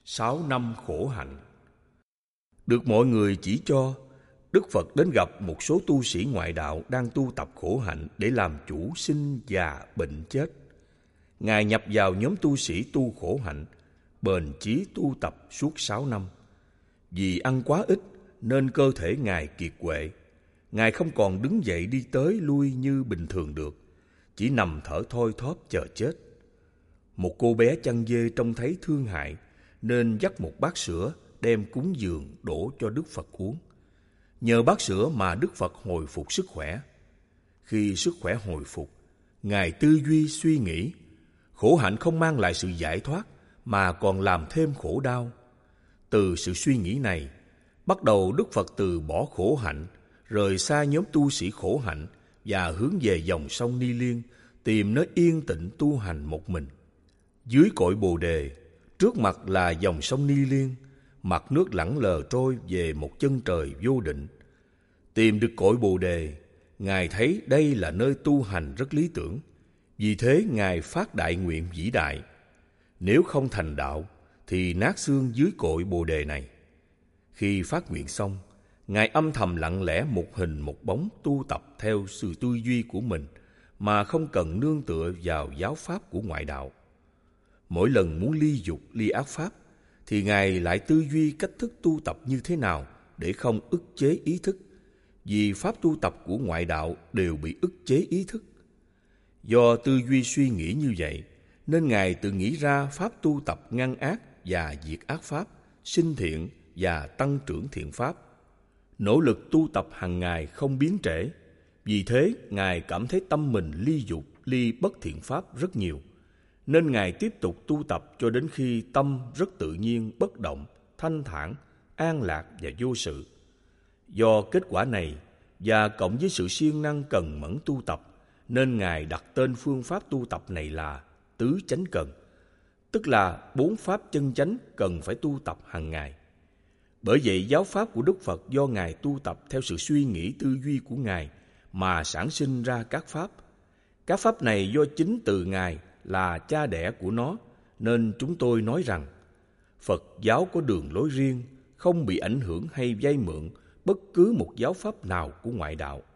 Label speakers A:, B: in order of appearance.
A: 6 năm khổ hạnh. Được mọi người chỉ cho, Đức Phật đến gặp một số tu sĩ ngoại đạo đang tu tập khổ hạnh để làm chủ sinh già bệnh chết. Ngài nhập vào nhóm tu sĩ tu khổ hạnh, bền chí tu tập suốt 6 năm. Vì ăn quá ít nên cơ thể Ngài kiệt quệ. Ngài không còn đứng dậy đi tới lui như bình thường được, chỉ nằm thở thoi thóp chờ chết. Một cô bé chăn dê trông thấy thương hại nên dắt một bát sữa đem cúng dường đổ cho Đức Phật uống. Nhờ bát sữa mà Đức Phật hồi phục sức khỏe. Khi sức khỏe hồi phục, Ngài tư duy suy nghĩ, khổ hạnh không mang lại sự giải thoát mà còn làm thêm khổ đau. Từ sự suy nghĩ này, bắt đầu Đức Phật từ bỏ khổ hạnh, rời xa nhóm tu sĩ khổ hạnh và hướng về dòng sông Ni Liên, tìm nơi yên tĩnh tu hành một mình. Dưới cội Bồ Đề, trước mặt là dòng sông Ni Liên, mặt nước lẳng lờ trôi về một chân trời vô định. Tìm được cội Bồ Đề, Ngài thấy đây là nơi tu hành rất lý tưởng. Vì thế Ngài phát đại nguyện vĩ đại. Nếu không thành đạo, thì nát xương dưới cội Bồ Đề này. Khi phát nguyện xong, Ngài âm thầm lặng lẽ một hình một bóng tu tập theo sự tư duy của mình, mà không cần nương tựa vào giáo pháp của ngoại đạo. Mỗi lần muốn ly dục, ly ác pháp, thì Ngài lại tư duy cách thức tu tập như thế nào để không ức chế ý thức, vì pháp tu tập của ngoại đạo đều bị ức chế ý thức. Do tư duy suy nghĩ như vậy, nên Ngài tự nghĩ ra pháp tu tập ngăn ác và diệt ác pháp, sinh thiện và tăng trưởng thiện pháp. Nỗ lực tu tập hàng ngày không biến trễ. Vì thế, Ngài cảm thấy tâm mình ly dục, ly bất thiện pháp rất nhiều, nên Ngài tiếp tục tu tập cho đến khi tâm rất tự nhiên, bất động, thanh thản, an lạc và vô sự. Do kết quả này và cộng với sự siêng năng cần mẫn tu tập, nên Ngài đặt tên phương pháp tu tập này là tứ chánh cần, tức là 4 pháp chân chánh cần phải tu tập hàng ngày. Bởi vậy giáo pháp của Đức Phật do Ngài tu tập theo sự suy nghĩ tư duy của Ngài mà sản sinh ra các pháp. Các pháp này do chính từ Ngài là cha đẻ của nó, nên chúng tôi nói rằng Phật giáo có đường lối riêng, không bị ảnh hưởng hay vay mượn bất cứ một giáo pháp nào của ngoại đạo.